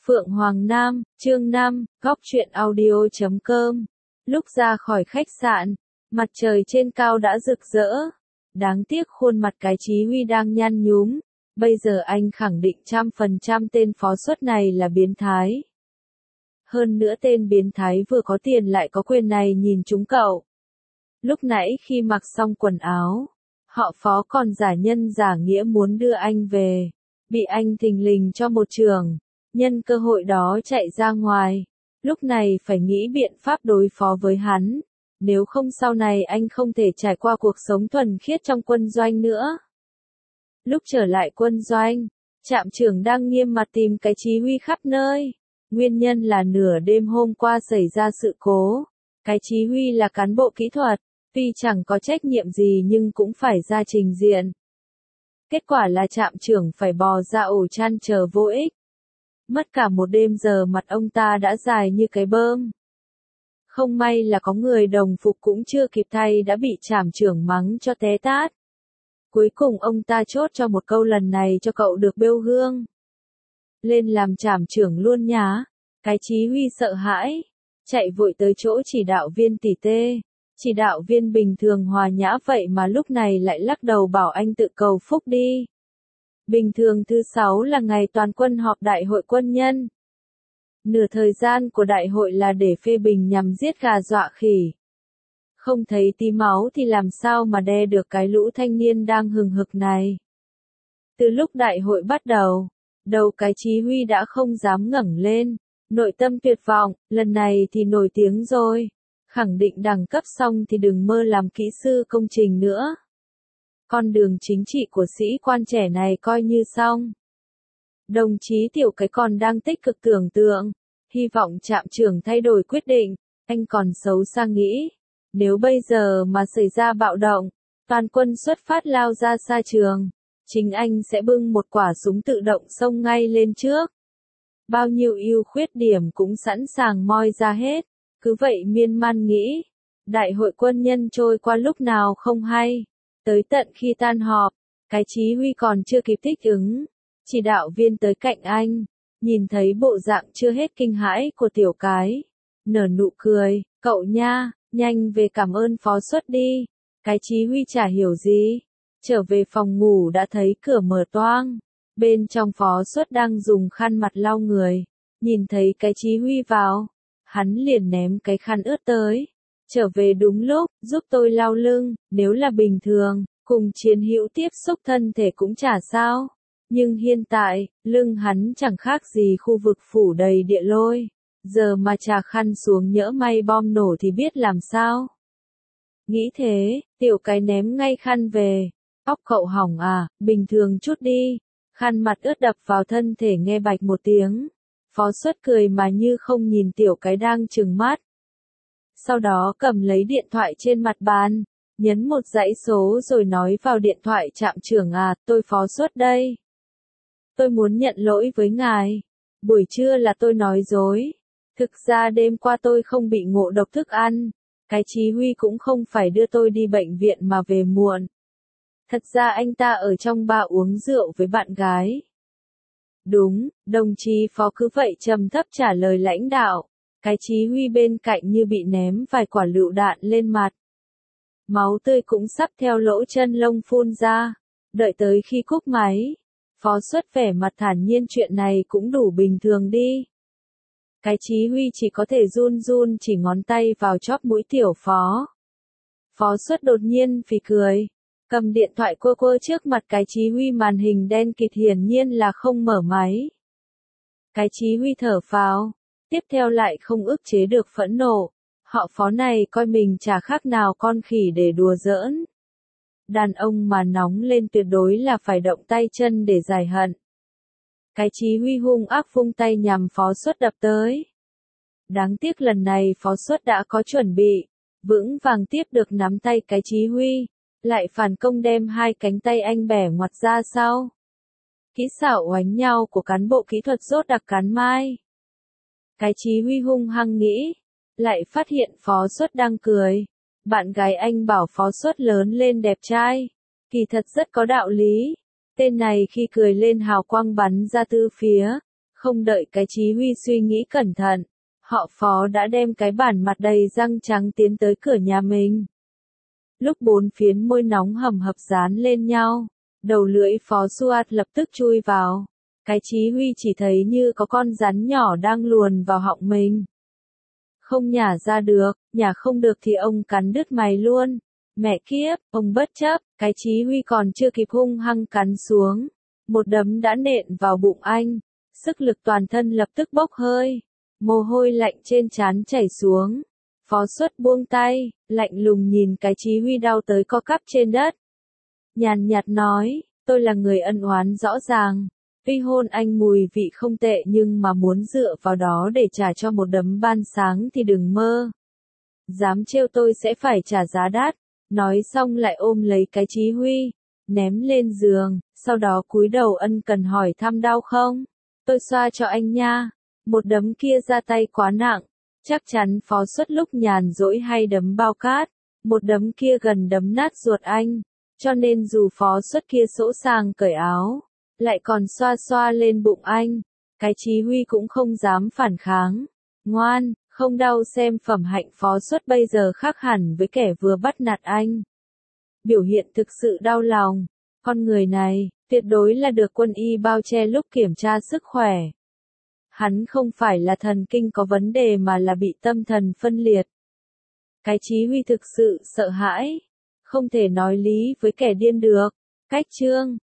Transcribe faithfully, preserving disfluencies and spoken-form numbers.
Phượng Hoàng Nam, chương năm, góc truyện audio chấm com. Lúc ra khỏi khách sạn, mặt trời trên cao đã rực rỡ. Đáng tiếc khuôn mặt cái Chí Huy đang nhăn nhúm. Bây giờ anh khẳng định trăm phần trăm tên phó xuất này là biến thái. Hơn nữa tên biến thái vừa có tiền lại có quyền này nhìn chúng cậu. Lúc nãy khi mặc xong quần áo, họ phó còn giả nhân giả nghĩa muốn đưa anh về. Bị anh thình lình cho một trường. Nhân cơ hội đó chạy ra ngoài. Lúc này phải nghĩ biện pháp đối phó với hắn. Nếu không sau này anh không thể trải qua cuộc sống thuần khiết trong quân doanh nữa. Lúc trở lại quân doanh, trạm trưởng đang nghiêm mặt tìm cái Chí Huy khắp nơi. Nguyên nhân là nửa đêm hôm qua xảy ra sự cố. Cái Chí Huy là cán bộ kỹ thuật, tuy chẳng có trách nhiệm gì nhưng cũng phải ra trình diện. Kết quả là trạm trưởng phải bò ra ổ chăn chờ vô ích. Mất cả một đêm giờ mặt ông ta đã dài như cái bơm. Không may là có người đồng phục cũng chưa kịp thay đã bị trạm trưởng mắng cho té tát. Cuối cùng ông ta chốt cho một câu lần này cho cậu được bêu gương. Lên làm trạm trưởng luôn nhá. Cái Chí Huy sợ hãi. Chạy vội tới chỗ chỉ đạo viên tỉ tê. Chỉ đạo viên bình thường hòa nhã vậy mà lúc này lại lắc đầu bảo anh tự cầu phúc đi. Bình thường thứ sáu là ngày toàn quân họp đại hội quân nhân. Nửa thời gian của đại hội là để phê bình nhằm giết gà dọa khỉ. Không thấy tí máu thì làm sao mà đe được cái lũ thanh niên đang hừng hực này. Từ lúc đại hội bắt đầu, đầu cái Chí Huy đã không dám ngẩng lên. Nội tâm tuyệt vọng, lần này thì nổi tiếng rồi. Khẳng định đẳng cấp xong thì đừng mơ làm kỹ sư công trình nữa. Con đường chính trị của sĩ quan trẻ này coi như xong. Đồng chí Tiểu Cái còn đang tích cực tưởng tượng, hy vọng trạm trưởng thay đổi quyết định, anh còn xấu xa nghĩ. Nếu bây giờ mà xảy ra bạo động, toàn quân xuất phát lao ra xa trường, chính anh sẽ bưng một quả súng tự động xông ngay lên trước. Bao nhiêu ưu khuyết điểm cũng sẵn sàng moi ra hết, cứ vậy miên man nghĩ. Đại hội quân nhân trôi qua lúc nào không hay. Tới tận khi tan họp, cái Chí Huy còn chưa kịp thích ứng. Chỉ đạo viên tới cạnh anh, nhìn thấy bộ dạng chưa hết kinh hãi của Tiểu Cái. Nở nụ cười, cậu nha, nhanh về cảm ơn phó xuất đi. Cái Chí Huy chả hiểu gì. Trở về phòng ngủ đã thấy cửa mở toang. Bên trong phó xuất đang dùng khăn mặt lau người. Nhìn thấy cái Chí Huy vào, hắn liền ném cái khăn ướt tới. Trở về đúng lúc, giúp tôi lau lưng, nếu là bình thường, cùng chiến hữu tiếp xúc thân thể cũng chả sao. Nhưng hiện tại, lưng hắn chẳng khác gì khu vực phủ đầy địa lôi. Giờ mà chà khăn xuống nhỡ may bom nổ thì biết làm sao. Nghĩ thế, Tiểu Cái ném ngay khăn về. Óc cậu hỏng à, bình thường chút đi. Khăn mặt ướt đập vào thân thể nghe bạch một tiếng. Phó xuất cười mà như không nhìn Tiểu Cái đang trừng mắt. Sau đó cầm lấy điện thoại trên mặt bàn, nhấn một dãy số rồi nói vào điện thoại trạm trưởng à, tôi phó xuất đây. Tôi muốn nhận lỗi với ngài. Buổi trưa là tôi nói dối. Thực ra đêm qua tôi không bị ngộ độc thức ăn. Cái Chí Huy cũng không phải đưa tôi đi bệnh viện mà về muộn. Thật ra anh ta ở trong bar uống rượu với bạn gái. Đúng, đồng chí phó cứ vậy trầm thấp trả lời lãnh đạo. Cái Chí Huy bên cạnh như bị ném vài quả lựu đạn lên mặt. Máu tươi cũng sắp theo lỗ chân lông phun ra. Đợi tới khi cúp máy, phó xuất vẻ mặt thản nhiên chuyện này cũng đủ bình thường đi. Cái Chí Huy chỉ có thể run run chỉ ngón tay vào chóp mũi Tiểu phó. Phó xuất đột nhiên phì cười. Cầm điện thoại quơ quơ trước mặt cái Chí Huy, màn hình đen kịt hiển nhiên là không mở máy. Cái Chí Huy thở phào. Tiếp theo lại không ức chế được phẫn nộ. Họ phó này coi mình chả khác nào con khỉ để đùa giỡn. Đàn ông mà nóng lên tuyệt đối là phải động tay chân để giải hận. Cái Chí Huy hung ác vung tay nhằm phó xuất đập tới. Đáng tiếc lần này phó xuất đã có chuẩn bị. Vững vàng tiếp được nắm tay cái Chí Huy. Lại phản công đem hai cánh tay anh bẻ ngoặt ra sau. Kỹ xảo oánh nhau của cán bộ kỹ thuật rốt đặc cán mai. Cái Chí Huy hung hăng nghĩ. Lại phát hiện phó xuất đang cười. Bạn gái anh bảo phó xuất lớn lên đẹp trai. Kỳ thật rất có đạo lý. Tên này khi cười lên hào quang bắn ra tứ phía. Không đợi cái Chí Huy suy nghĩ cẩn thận, họ Phó đã đem cái bản mặt đầy răng trắng tiến tới cửa nhà mình. Lúc bốn phiến môi nóng hầm hập dán lên nhau, đầu lưỡi Phó Suat lập tức chui vào. Cái Chí Huy chỉ thấy như có con rắn nhỏ đang luồn vào họng mình. Không nhả ra được, nhả không được thì ông cắn đứt mày luôn. Mẹ kiếp, ông bất chấp, cái Chí Huy còn chưa kịp hung hăng cắn xuống. Một đấm đã nện vào bụng anh. Sức lực toàn thân lập tức bốc hơi. Mồ hôi lạnh trên trán chảy xuống. Phó Suất buông tay, lạnh lùng nhìn cái Chí Huy đau tới co cắp trên đất. Nhàn nhạt nói, tôi là người ân oán rõ ràng. Tuy hôn anh mùi vị không tệ nhưng mà muốn dựa vào đó để trả cho một đấm ban sáng thì đừng mơ. Dám trêu tôi sẽ phải trả giá đắt. Nói xong lại ôm lấy cái Chí Huy, ném lên giường, sau đó cúi đầu ân cần hỏi thăm đau không? Tôi xoa cho anh nha. Một đấm kia ra tay quá nặng, chắc chắn Phó Suất lúc nhàn rỗi hay đấm bao cát, một đấm kia gần đấm nát ruột anh, cho nên dù Phó Suất kia sỗ sàng cởi áo, lại còn xoa xoa lên bụng anh, cái Chí Huy cũng không dám phản kháng. Ngoan, không đau xem phẩm hạnh Phó Suất bây giờ khác hẳn với kẻ vừa bắt nạt anh. Biểu hiện thực sự đau lòng, con người này, tuyệt đối là được quân y bao che lúc kiểm tra sức khỏe. Hắn không phải là thần kinh có vấn đề mà là bị tâm thần phân liệt. Cái Chí Huy thực sự sợ hãi, không thể nói lý với kẻ điên được. Cách chương